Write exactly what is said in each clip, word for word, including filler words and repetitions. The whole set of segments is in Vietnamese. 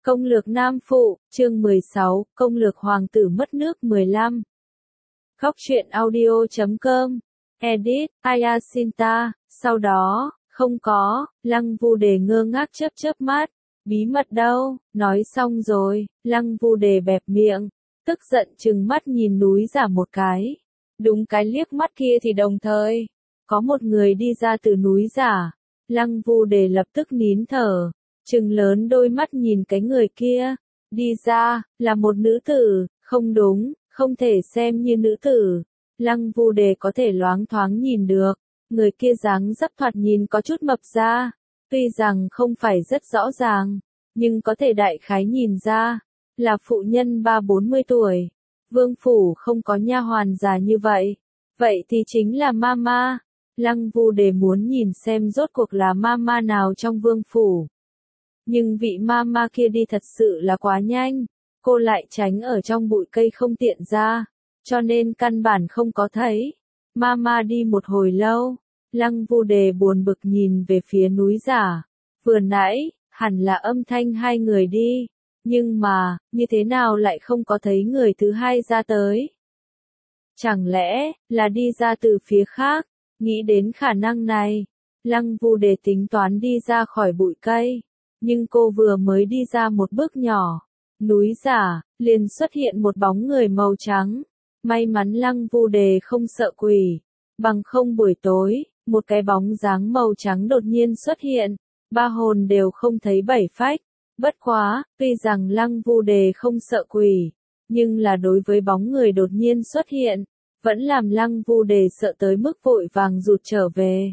Công lược Nam Phụ, chương mười sáu, Công lược Hoàng tử mất nước mười lăm. Khóc chuyện audio chấm com, edit, Ayasinta, sau đó, không có, Lăng Vu Đề ngơ ngác chớp chớp mắt, bí mật đâu, nói xong rồi, Lăng Vu Đề bẹp miệng, tức giận trừng mắt nhìn núi giả một cái. Đúng cái liếc mắt kia thì đồng thời, có một người đi ra từ núi giả, Lăng Vu Đề lập tức nín thở. Trừng lớn đôi mắt nhìn cái người kia, đi ra, là một nữ tử, không đúng, không thể xem như nữ tử. Lăng Vu Đề có thể loáng thoáng nhìn được, người kia dáng dấp thoạt nhìn có chút mập ra, tuy rằng không phải rất rõ ràng, nhưng có thể đại khái nhìn ra, là phụ nhân ba bốn mươi tuổi. Vương phủ không có nha hoàn già như vậy, vậy thì chính là Mama. Lăng Vu Đề muốn nhìn xem rốt cuộc là Mama nào trong vương phủ. Nhưng vị mama kia đi thật sự là quá nhanh, cô lại tránh ở trong bụi cây không tiện ra, cho nên căn bản không có thấy. Mama đi một hồi lâu, Lăng Vu Đề buồn bực nhìn về phía núi giả. Vừa nãy, hẳn là âm thanh hai người đi, nhưng mà, như thế nào lại không có thấy người thứ hai ra tới? Chẳng lẽ, là đi ra từ phía khác? Nghĩ đến khả năng này, Lăng Vu Đề tính toán đi ra khỏi bụi cây. Nhưng cô vừa mới đi ra một bước nhỏ, núi giả, liền xuất hiện một bóng người màu trắng. May mắn Lăng Vu Đề không sợ quỷ, bằng không buổi tối, một cái bóng dáng màu trắng đột nhiên xuất hiện, ba hồn đều không thấy bảy phách. Bất quá, tuy rằng Lăng Vu Đề không sợ quỷ, nhưng là đối với bóng người đột nhiên xuất hiện, vẫn làm Lăng Vu Đề sợ tới mức vội vàng rụt trở về.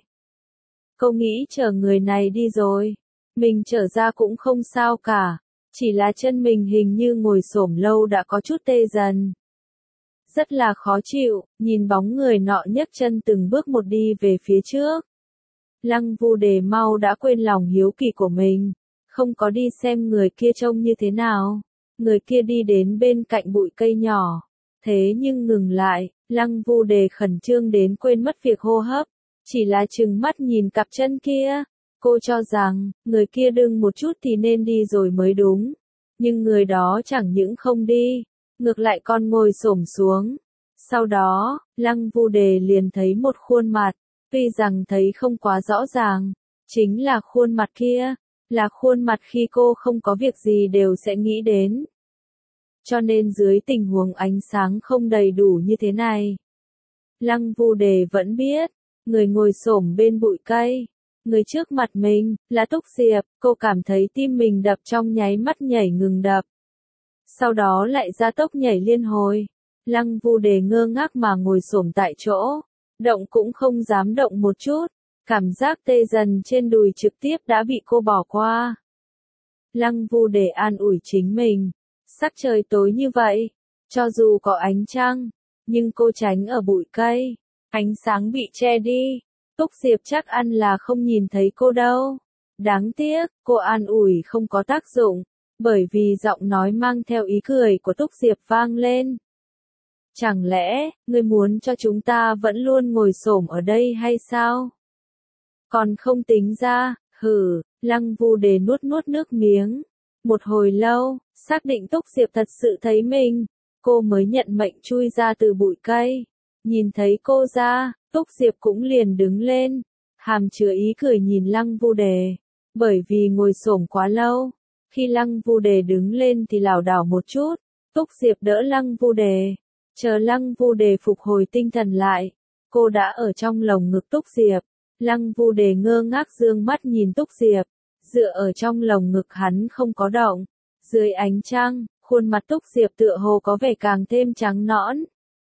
Cô nghĩ chờ người này đi rồi, mình trở ra cũng không sao cả, chỉ là chân mình hình như ngồi xổm lâu đã có chút tê dần. Rất là khó chịu, nhìn bóng người nọ nhấc chân từng bước một đi về phía trước. Lăng Vu Đề mau đã quên lòng hiếu kỳ của mình, không có đi xem người kia trông như thế nào. Người kia đi đến bên cạnh bụi cây nhỏ, thế nhưng ngừng lại, Lăng Vu Đề khẩn trương đến quên mất việc hô hấp, chỉ là trừng mắt nhìn cặp chân kia. Cô cho rằng, người kia đừng một chút thì nên đi rồi mới đúng. Nhưng người đó chẳng những không đi, ngược lại còn ngồi xổm xuống. Sau đó, Lăng Vu Đề liền thấy một khuôn mặt, tuy rằng thấy không quá rõ ràng, chính là khuôn mặt kia, là khuôn mặt khi cô không có việc gì đều sẽ nghĩ đến. Cho nên dưới tình huống ánh sáng không đầy đủ như thế này, Lăng Vu Đề vẫn biết, người ngồi xổm bên bụi cây. Người trước mặt mình, là Túc Diệp, cô cảm thấy tim mình đập trong nháy mắt nhảy ngừng đập. Sau đó lại gia tốc nhảy liên hồi. Lăng Vu Đề ngơ ngác mà ngồi xổm tại chỗ, động cũng không dám động một chút, cảm giác tê dần trên đùi trực tiếp đã bị cô bỏ qua. Lăng Vu Đề an ủi chính mình, sắc trời tối như vậy, cho dù có ánh trăng, nhưng cô tránh ở bụi cây, ánh sáng bị che đi. Túc Diệp chắc ăn là không nhìn thấy cô đâu. Đáng tiếc, cô an ủi không có tác dụng, bởi vì giọng nói mang theo ý cười của Túc Diệp vang lên. Chẳng lẽ, ngươi muốn cho chúng ta vẫn luôn ngồi xổm ở đây hay sao? Còn không tính ra, hử, Lăng Vu Đề nuốt nuốt nước miếng. Một hồi lâu, xác định Túc Diệp thật sự thấy mình, cô mới nhận mệnh chui ra từ bụi cây. Nhìn thấy cô ra, Túc Diệp cũng liền đứng lên, hàm chứa ý cười nhìn Lăng Vu Đề, bởi vì ngồi xổm quá lâu, khi Lăng Vu Đề đứng lên thì lảo đảo một chút, Túc Diệp đỡ Lăng Vu Đề, chờ Lăng Vu Đề phục hồi tinh thần lại, cô đã ở trong lồng ngực Túc Diệp. Lăng Vu Đề ngơ ngác dương mắt nhìn Túc Diệp, dựa ở trong lồng ngực hắn không có động, dưới ánh trăng, khuôn mặt Túc Diệp tựa hồ có vẻ càng thêm trắng nõn.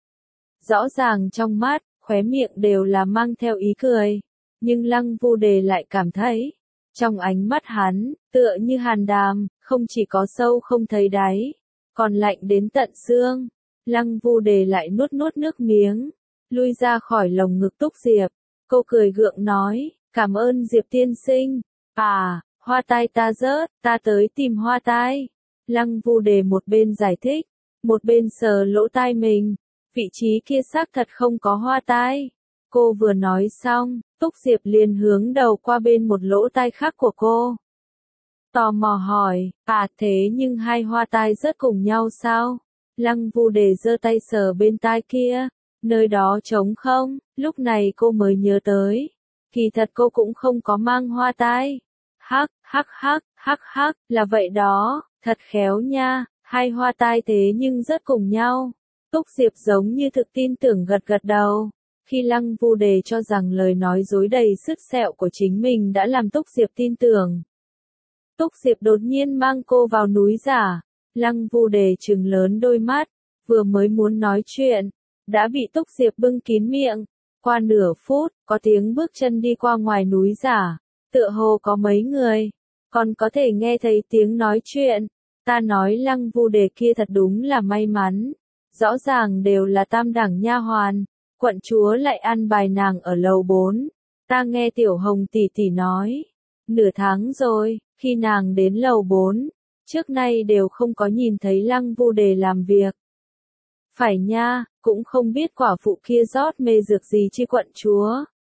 Rõ ràng trong mắt, khóe miệng đều là mang theo ý cười, nhưng Lăng Vu Đề lại cảm thấy, trong ánh mắt hắn, tựa như hàn đàm, không chỉ có sâu không thấy đáy, còn lạnh đến tận xương. Lăng Vu Đề lại nuốt nuốt nước miếng, lui ra khỏi lồng ngực Túc Diệp, cô cười gượng nói, cảm ơn Diệp tiên sinh, à, hoa tai ta rớt, ta tới tìm hoa tai. Lăng Vu Đề một bên giải thích, một bên sờ lỗ tai mình. Vị trí kia xác thật không có hoa tai. Cô vừa nói xong, Túc Diệp liền hướng đầu qua bên một lỗ tai khác của cô. tò mò hỏi, à thế nhưng hai hoa tai rớt cùng nhau sao? Lăng Vu Đề giơ tay sờ bên tai kia, nơi đó trống không, lúc này cô mới nhớ tới. Kỳ thật cô cũng không có mang hoa tai. Hắc, hắc hắc, hắc hắc, là vậy đó, thật khéo nha, hai hoa tai thế nhưng rớt cùng nhau. Túc Diệp giống như thực tin tưởng gật gật đầu. Khi Lăng Vu Đề cho rằng lời nói dối đầy sứt sẹo của chính mình đã làm Túc Diệp tin tưởng. Túc Diệp đột nhiên mang cô vào núi giả. Lăng Vu Đề trừng lớn đôi mắt, vừa mới muốn nói chuyện, đã bị Túc Diệp bưng kín miệng. Qua nửa phút, có tiếng bước chân đi qua ngoài núi giả, tựa hồ có mấy người, còn có thể nghe thấy tiếng nói chuyện. Ta nói Lăng Vu Đề kia thật đúng là may mắn, rõ ràng đều là tam đẳng nha hoàn, quận chúa lại ăn bài nàng ở lầu bốn. Ta nghe Tiểu Hồng tỷ tỷ nói, nửa tháng rồi, khi nàng đến lầu bốn, trước nay đều không có nhìn thấy Lăng Vu Đề làm việc. Phải nha, cũng không biết quả phụ kia rót mê dược gì chi quận chúa.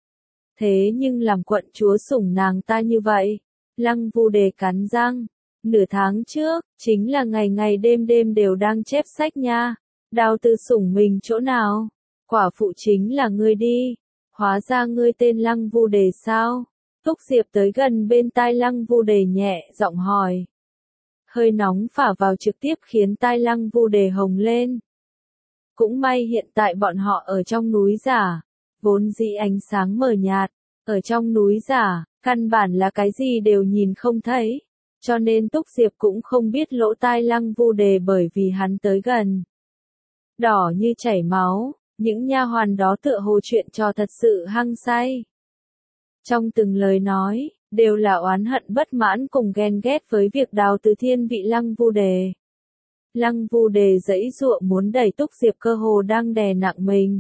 Thế nhưng làm quận chúa sủng nàng ta như vậy. Lăng Vu Đề cắn răng. Nửa tháng trước, chính là ngày ngày đêm đêm đều đang chép sách nha. Đào Tư sủng mình chỗ nào? Quả phụ chính là ngươi đi. Hóa ra ngươi tên Lăng Vu Đề sao? Túc Diệp tới gần bên tai Lăng Vu Đề nhẹ giọng hỏi. Hơi nóng phả vào trực tiếp khiến tai Lăng Vu Đề hồng lên. Cũng may hiện tại bọn họ ở trong núi giả, vốn dĩ ánh sáng mờ nhạt, ở trong núi giả, căn bản là cái gì đều nhìn không thấy, cho nên Túc Diệp cũng không biết lỗ tai Lăng Vu Đề bởi vì hắn tới gần. Đỏ như chảy máu, những nha hoàn đó tựa hồ chuyện trò thật sự hăng say. Trong từng lời nói, đều là oán hận bất mãn cùng ghen ghét với việc Đào Từ Thiên bị Lăng Vu Đề. Lăng Vu Đề giãy giụa muốn đẩy Túc Diệp cơ hồ đang đè nặng mình.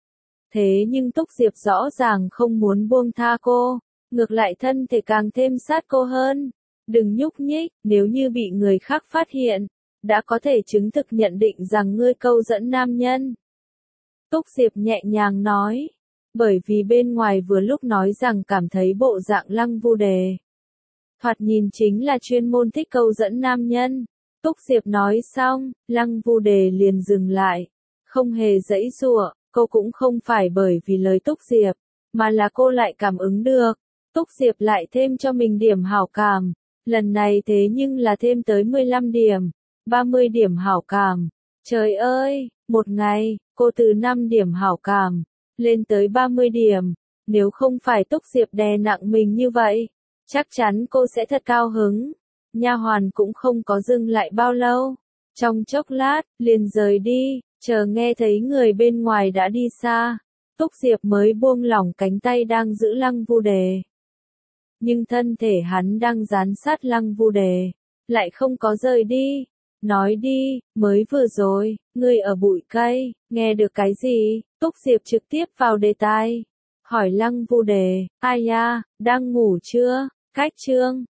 Thế nhưng Túc Diệp rõ ràng không muốn buông tha cô, ngược lại thân thể càng thêm sát cô hơn. Đừng nhúc nhích, nếu như bị người khác phát hiện, đã có thể chứng thực nhận định rằng ngươi câu dẫn nam nhân. Túc Diệp nhẹ nhàng nói, bởi vì bên ngoài vừa lúc nói rằng cảm thấy bộ dạng Lăng Vu Đề thoạt nhìn chính là chuyên môn thích câu dẫn nam nhân. Túc Diệp nói xong, Lăng Vu Đề liền dừng lại, không hề giãy giụa, cô cũng không phải bởi vì lời Túc Diệp, mà là cô lại cảm ứng được, Túc Diệp lại thêm cho mình điểm hảo cảm, lần này thế nhưng là thêm tới mười lăm điểm, ba mươi điểm hảo cảm. Trời ơi, một ngày, cô từ năm điểm hảo cảm, lên tới ba mươi điểm, nếu không phải Túc Diệp đè nặng mình như vậy, chắc chắn cô sẽ thật cao hứng. Nha hoàn cũng không có dừng lại bao lâu, trong chốc lát, liền rời đi, chờ nghe thấy người bên ngoài đã đi xa, Túc Diệp mới buông lỏng cánh tay đang giữ Lăng Vu Đề. Nhưng thân thể hắn đang dán sát Lăng Vu Đề, lại không có rời đi. Nói đi, mới vừa rồi, ngươi ở bụi cây, nghe được cái gì? Túc Diệp trực tiếp vào đề tài, hỏi Lăng Vu Đề, ai ya, đang ngủ chưa? Cách chương